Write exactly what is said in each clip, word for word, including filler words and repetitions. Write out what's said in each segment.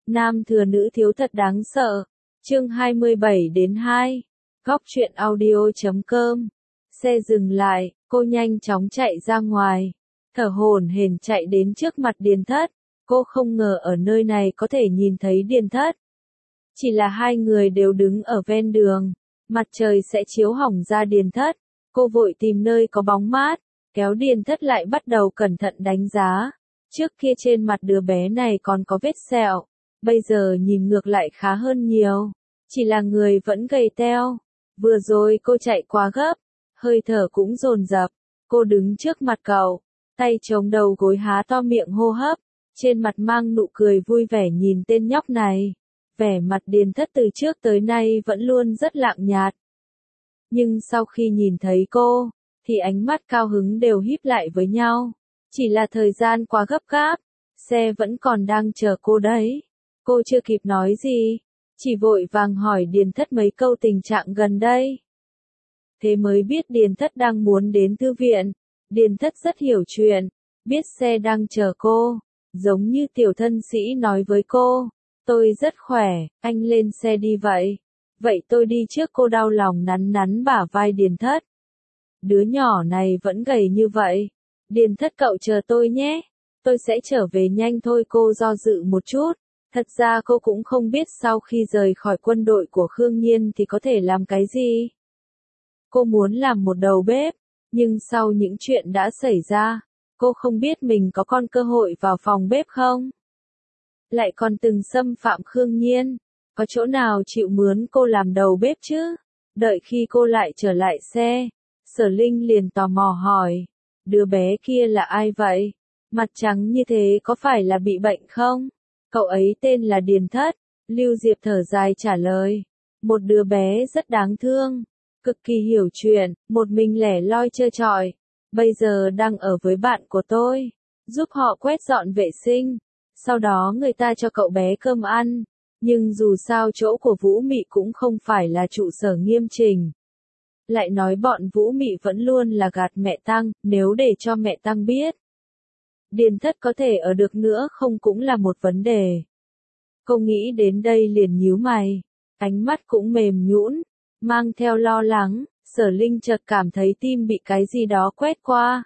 Nam thừa nữ thiếu thật đáng sợ. Chương hai mươi bảy đến hai. Góc truyện audio chấm com. Xe dừng lại, cô nhanh chóng chạy ra ngoài. Thở hổn hển chạy đến trước mặt Điền Thất. Cô không ngờ ở nơi này có thể nhìn thấy Điền Thất. Chỉ là hai người đều đứng ở ven đường. Mặt trời sẽ chiếu hỏng ra Điền Thất. Cô vội tìm nơi có bóng mát, kéo Điền Thất lại bắt đầu cẩn thận đánh giá. Trước kia trên mặt đứa bé này còn có vết sẹo, bây giờ nhìn ngược lại khá hơn nhiều. Chỉ là người vẫn gầy teo. Vừa rồi cô chạy quá gấp, hơi thở cũng dồn dập. Cô đứng trước mặt cậu, tay chống đầu gối há to miệng hô hấp, trên mặt mang nụ cười vui vẻ nhìn tên nhóc này. Vẻ mặt Điền Thất từ trước tới nay vẫn luôn rất lặng nhạt. Nhưng sau khi nhìn thấy cô, thì ánh mắt cao hứng đều híp lại với nhau. Chỉ là thời gian quá gấp gáp, xe vẫn còn đang chờ cô đấy. Cô chưa kịp nói gì, chỉ vội vàng hỏi Điền Thất mấy câu tình trạng gần đây. Thế mới biết Điền Thất đang muốn đến thư viện. Điền Thất rất hiểu chuyện, biết xe đang chờ cô, giống như tiểu thân sĩ nói với cô. Tôi rất khỏe, anh lên xe đi vậy. Vậy tôi đi trước, cô đau lòng nắn nắn bả vai Điền Thất. Đứa nhỏ này vẫn gầy như vậy. Điền Thất, cậu chờ tôi nhé. Tôi sẽ trở về nhanh thôi. Cô do dự một chút. Thật ra cô cũng không biết sau khi rời khỏi quân đội của Khương Nhiên thì có thể làm cái gì. Cô muốn làm một đầu bếp, nhưng sau những chuyện đã xảy ra, cô không biết mình có còn cơ hội vào phòng bếp không. Lại còn từng xâm phạm Khương Nhiên, có chỗ nào chịu mướn cô làm đầu bếp chứ? Đợi khi cô lại trở lại xe, Sở Linh liền tò mò hỏi, đứa bé kia là ai vậy? Mặt trắng như thế có phải là bị bệnh không? Cậu ấy tên là Điền Thất. Lưu Diệp thở dài trả lời, một đứa bé rất đáng thương, cực kỳ hiểu chuyện, một mình lẻ loi trơ trọi, bây giờ đang ở với bạn của tôi, giúp họ quét dọn vệ sinh. Sau đó người ta cho cậu bé cơm ăn, nhưng dù sao chỗ của Vũ Mị cũng không phải là trụ sở nghiêm chỉnh. Lại nói bọn Vũ Mị vẫn luôn là gạt mẹ Tăng, nếu để cho mẹ Tăng biết Điền Thất có thể ở được nữa không cũng là một vấn đề. Cô nghĩ đến đây liền nhíu mày, ánh mắt cũng mềm nhũn, mang theo lo lắng. Sở Linh chợt cảm thấy tim bị cái gì đó quét qua.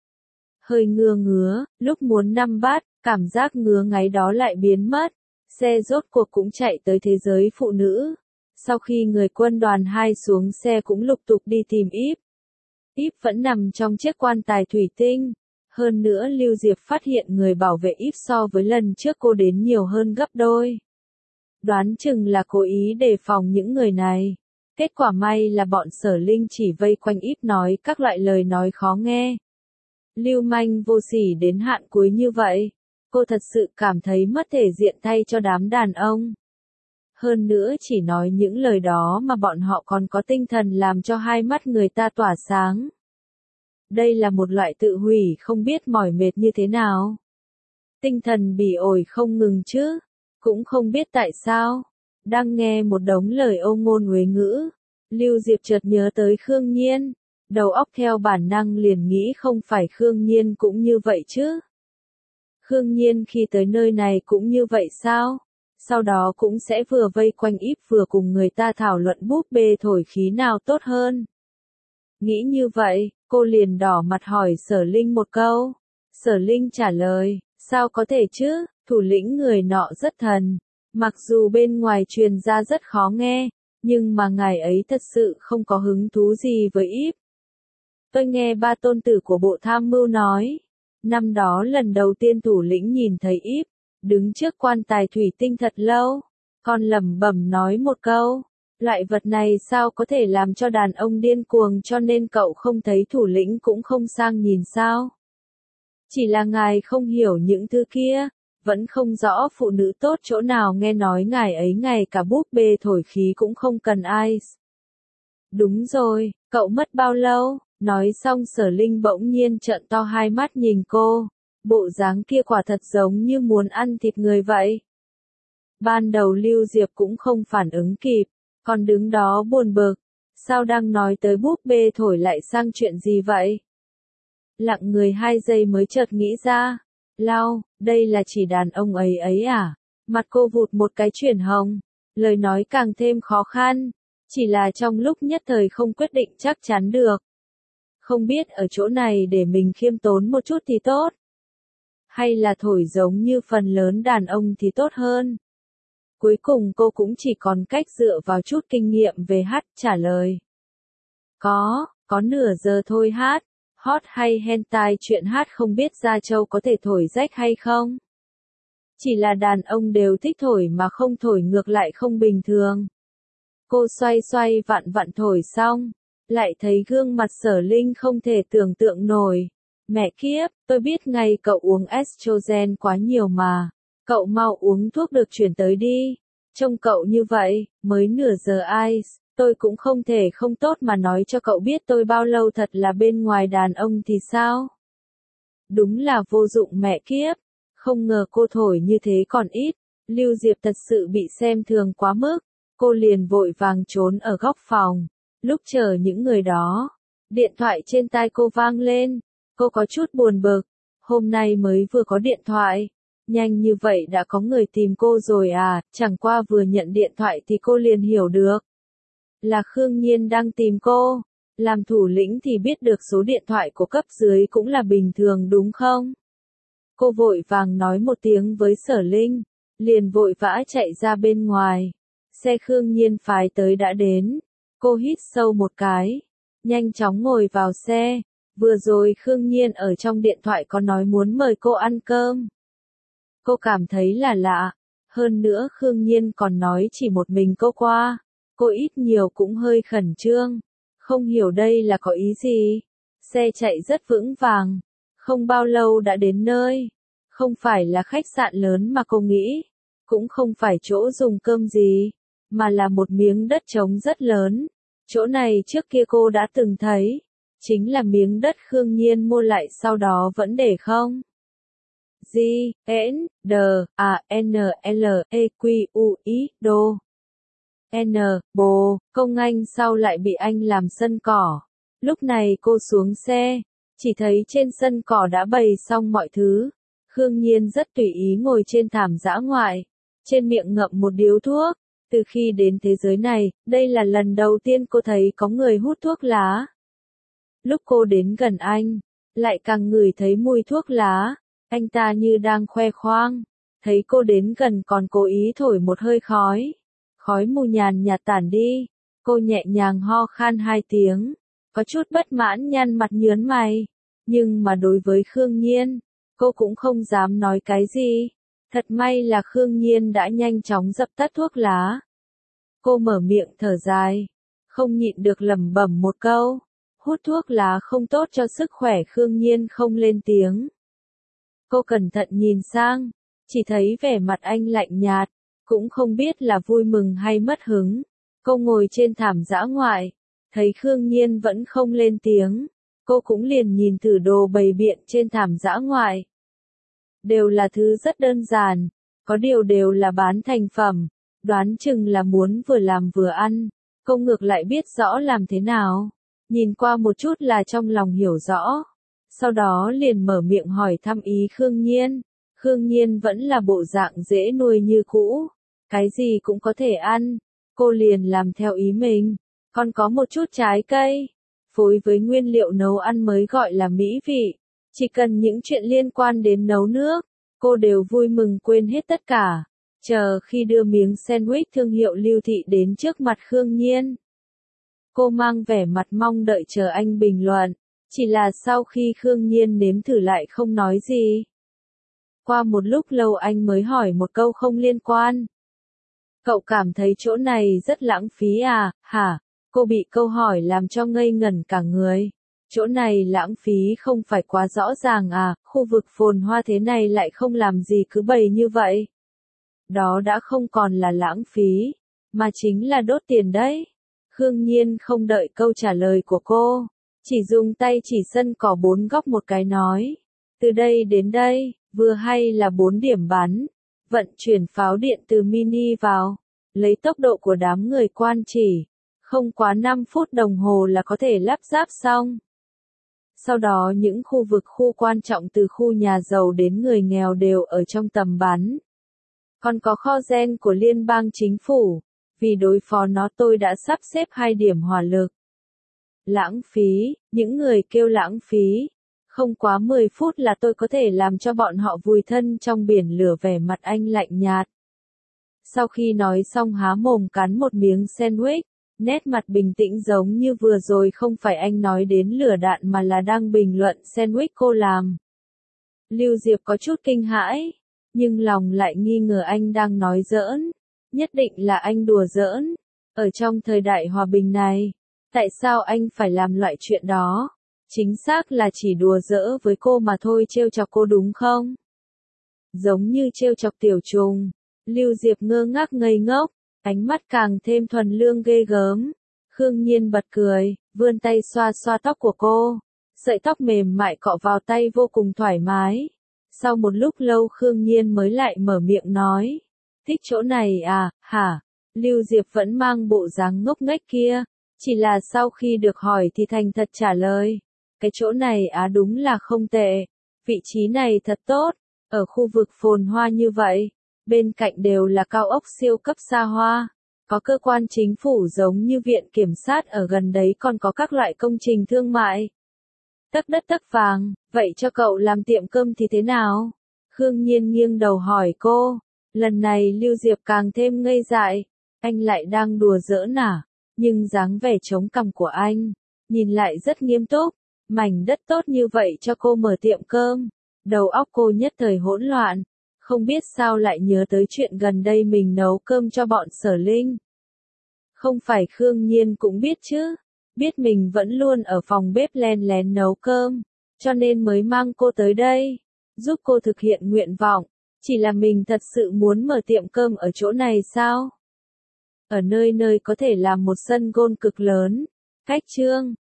Hơi ngứa ngứa, lúc muốn nắm bắt, cảm giác ngứa ngáy đó lại biến mất. Xe rốt cuộc cũng chạy tới thế giới phụ nữ. Sau khi người quân đoàn hai xuống xe cũng lục tục đi tìm Íp. Íp vẫn nằm trong chiếc quan tài thủy tinh. Hơn nữa Lưu Diệp phát hiện người bảo vệ Íp so với lần trước cô đến nhiều hơn gấp đôi. Đoán chừng là cố ý đề phòng những người này. Kết quả may là bọn Sở Linh chỉ vây quanh Íp nói các loại lời nói khó nghe. Lưu manh vô sỉ đến hạn cuối như vậy. Cô thật sự cảm thấy mất thể diện thay cho đám đàn ông. Hơn nữa chỉ nói những lời đó mà bọn họ còn có tinh thần làm cho hai mắt người ta tỏa sáng. Đây là một loại tự hủy không biết mỏi mệt như thế nào. Tinh thần bỉ ổi không ngừng chứ. Cũng không biết tại sao. Đang nghe một đống lời âu ngôn uế ngữ. Lưu Diệp chợt nhớ tới Khương Nhiên. Đầu óc theo bản năng liền nghĩ không phải Khương Nhiên cũng như vậy chứ. Khương Nhiên khi tới nơi này cũng như vậy sao? Sau đó cũng sẽ vừa vây quanh Íp vừa cùng người ta thảo luận búp bê thổi khí nào tốt hơn. Nghĩ như vậy, cô liền đỏ mặt hỏi Sở Linh một câu. Sở Linh trả lời, sao có thể chứ, thủ lĩnh người nọ rất thần. Mặc dù bên ngoài truyền ra rất khó nghe, nhưng mà ngài ấy thật sự không có hứng thú gì với Íp. Tôi nghe ba tôn tử của bộ tham mưu nói. Năm đó lần đầu tiên thủ lĩnh nhìn thấy Íp, đứng trước quan tài thủy tinh thật lâu, còn lẩm bẩm nói một câu, loại vật này sao có thể làm cho đàn ông điên cuồng, cho nên cậu không thấy thủ lĩnh cũng không sang nhìn sao. Chỉ là ngài không hiểu những thứ kia, vẫn không rõ phụ nữ tốt chỗ nào, nghe nói ngài ấy ngày cả búp bê thổi khí cũng không cần ai. Đúng rồi, cậu mất bao lâu? Nói xong Sở Linh bỗng nhiên trợn to hai mắt nhìn cô, bộ dáng kia quả thật giống như muốn ăn thịt người vậy. Ban đầu Lưu Diệp cũng không phản ứng kịp, còn đứng đó buồn bực, sao đang nói tới búp bê thổi lại sang chuyện gì vậy? Lặng người hai giây mới chợt nghĩ ra, Lao, đây là chỉ đàn ông ấy ấy à? Mặt cô vụt một cái chuyển hồng, lời nói càng thêm khó khăn, chỉ là trong lúc nhất thời không quyết định chắc chắn được. Không biết ở chỗ này để mình khiêm tốn một chút thì tốt, hay là thổi giống như phần lớn đàn ông thì tốt hơn. Cuối cùng cô cũng chỉ còn cách dựa vào chút kinh nghiệm về hát trả lời. Có, có nửa giờ thôi hát, hot hay hentai chuyện hát không biết Gia Châu có thể thổi rách hay không? Chỉ là đàn ông đều thích thổi mà không thổi ngược lại không bình thường. Cô xoay xoay vặn vặn thổi xong, lại thấy gương mặt Sở Linh không thể tưởng tượng nổi. Mẹ kiếp, tôi biết ngay cậu uống estrogen quá nhiều mà. Cậu mau uống thuốc được chuyển tới đi. Trông cậu như vậy, mới nửa giờ ice, tôi cũng không thể không tốt mà nói cho cậu biết tôi bao lâu thật là bên ngoài đàn ông thì sao? Đúng là vô dụng mẹ kiếp, không ngờ cô thổi như thế còn ít. Lưu Diệp thật sự bị xem thường quá mức, cô liền vội vàng trốn ở góc phòng. Lúc chờ những người đó, điện thoại trên tai cô vang lên, cô có chút buồn bực, hôm nay mới vừa có điện thoại. Nhanh như vậy đã có người tìm cô rồi à, chẳng qua vừa nhận điện thoại thì cô liền hiểu được. Là Khương Nhiên đang tìm cô, làm thủ lĩnh thì biết được số điện thoại của cấp dưới cũng là bình thường đúng không? Cô vội vàng nói một tiếng với Sở Linh, liền vội vã chạy ra bên ngoài. Xe Khương Nhiên phái tới đã đến, cô hít sâu một cái, nhanh chóng ngồi vào xe. Vừa rồi Khương Nhiên ở trong điện thoại có nói muốn mời cô ăn cơm. Cô cảm thấy là lạ, hơn nữa Khương Nhiên còn nói chỉ một mình cô qua, cô ít nhiều cũng hơi khẩn trương, không hiểu đây là có ý gì. Xe chạy rất vững vàng, không bao lâu đã đến nơi, không phải là khách sạn lớn mà cô nghĩ, cũng không phải chỗ dùng cơm gì, mà là một miếng đất trống rất lớn. Chỗ này trước kia cô đã từng thấy, chính là miếng đất Khương Nhiên mua lại sau đó vẫn để không. G, N, D, A, N, L, E, Q, U, I, Đô. N, bồ, công anh sau lại bị anh làm sân cỏ. Lúc này cô xuống xe, chỉ thấy trên sân cỏ đã bày xong mọi thứ. Khương Nhiên rất tùy ý ngồi trên thảm dã ngoại, trên miệng ngậm một điếu thuốc. Từ khi đến thế giới này, đây là lần đầu tiên cô thấy có người hút thuốc lá. Lúc cô đến gần anh, lại càng ngửi thấy mùi thuốc lá. Anh ta như đang khoe khoang, thấy cô đến gần còn cố ý thổi một hơi khói. Khói mù nhàn nhạt tản đi, cô nhẹ nhàng ho khan hai tiếng, có chút bất mãn nhăn mặt nhớn mày. Nhưng mà đối với Khương Nhiên, cô cũng không dám nói cái gì. Thật may là Khương Nhiên đã nhanh chóng dập tắt thuốc lá. Cô mở miệng thở dài, không nhịn được lẩm bẩm một câu. Hút thuốc lá không tốt cho sức khỏe. Khương Nhiên không lên tiếng. Cô cẩn thận nhìn sang, chỉ thấy vẻ mặt anh lạnh nhạt, cũng không biết là vui mừng hay mất hứng. Cô ngồi trên thảm dã ngoại, thấy Khương Nhiên vẫn không lên tiếng, cô cũng liền nhìn thử đồ bày biện trên thảm dã ngoại. Đều là thứ rất đơn giản, có điều đều là bán thành phẩm, đoán chừng là muốn vừa làm vừa ăn. Cô ngược lại biết rõ làm thế nào, nhìn qua một chút là trong lòng hiểu rõ. Sau đó liền mở miệng hỏi thăm ý Khương Nhiên. Khương Nhiên vẫn là bộ dạng dễ nuôi như cũ, cái gì cũng có thể ăn. Cô liền làm theo ý mình, còn có một chút trái cây, phối với nguyên liệu nấu ăn mới gọi là mỹ vị. Chỉ cần những chuyện liên quan đến nấu nước, cô đều vui mừng quên hết tất cả. Chờ khi đưa miếng sandwich thương hiệu Lưu Thị đến trước mặt Khương Nhiên, cô mang vẻ mặt mong đợi chờ anh bình luận. Chỉ là sau khi Khương Nhiên nếm thử lại không nói gì. Qua một lúc lâu anh mới hỏi một câu không liên quan. Cậu cảm thấy chỗ này rất lãng phí à, hả? Cô bị câu hỏi làm cho ngây ngẩn cả người. Chỗ này lãng phí không phải quá rõ ràng à, khu vực phồn hoa thế này lại không làm gì cứ bày như vậy. Đó đã không còn là lãng phí, mà chính là đốt tiền đấy. Khương Nhiên không đợi câu trả lời của cô, chỉ dùng tay chỉ sân cỏ bốn góc một cái nói. Từ đây đến đây, vừa hay là bốn điểm bắn. Vận chuyển pháo điện từ mini vào, lấy tốc độ của đám người quan chỉ. Không quá năm phút đồng hồ là có thể lắp ráp xong. Sau đó những khu vực khu quan trọng từ khu nhà giàu đến người nghèo đều ở trong tầm bắn. còn có kho gen của liên bang chính phủ. Vì đối phó nó tôi đã sắp xếp hai điểm hỏa lực. Lãng phí, những người kêu lãng phí. Không quá mười phút là tôi có thể làm cho bọn họ vùi thân trong biển lửa, vẻ mặt anh lạnh nhạt. Sau khi nói xong há mồm cắn một miếng sandwich, nét mặt bình tĩnh giống như vừa rồi không phải anh nói đến lửa đạn mà là đang bình luận sandwich cô làm. Lưu Diệp có chút kinh hãi, nhưng lòng lại nghi ngờ anh đang nói giỡn. Nhất định là anh đùa giỡn. Ở trong thời đại hòa bình này, tại sao anh phải làm loại chuyện đó? Chính xác là chỉ đùa giỡn với cô mà thôi, trêu chọc cô đúng không? Giống như trêu chọc tiểu trùng. Lưu Diệp ngơ ngác ngây ngốc, ánh mắt càng thêm thuần lương ghê gớm. Khương Nhiên bật cười, vươn tay xoa xoa tóc của cô. Sợi tóc mềm mại cọ vào tay vô cùng thoải mái. Sau một lúc lâu Khương Nhiên mới lại mở miệng nói. Thích chỗ này à, hả? Lưu Diệp vẫn mang bộ dáng ngốc nghếch kia. Chỉ là sau khi được hỏi thì thành thật trả lời. Cái chỗ này á à, đúng là không tệ. Vị trí này thật tốt. Ở khu vực phồn hoa như vậy. Bên cạnh đều là cao ốc siêu cấp xa hoa. Có cơ quan chính phủ giống như viện kiểm sát ở gần đấy, còn có các loại công trình thương mại. Tấc đất tấc vàng, vậy cho cậu làm tiệm cơm thì thế nào? Khương Nhiên nghiêng đầu hỏi cô. Lần này Lưu Diệp càng thêm ngây dại. Anh lại đang đùa giỡn à? Nhưng dáng vẻ chống cằm của anh, nhìn lại rất nghiêm túc. Mảnh đất tốt như vậy cho cô mở tiệm cơm. Đầu óc cô nhất thời hỗn loạn. Không biết sao lại nhớ tới chuyện gần đây mình nấu cơm cho bọn Sở Linh. Không phải Khương Nhiên cũng biết chứ. Biết mình vẫn luôn ở phòng bếp len lén nấu cơm. Cho nên mới mang cô tới đây. Giúp cô thực hiện nguyện vọng. Chỉ là mình thật sự muốn mở tiệm cơm ở chỗ này sao? Ở nơi nơi có thể làm một sân golf cực lớn. Cách trương.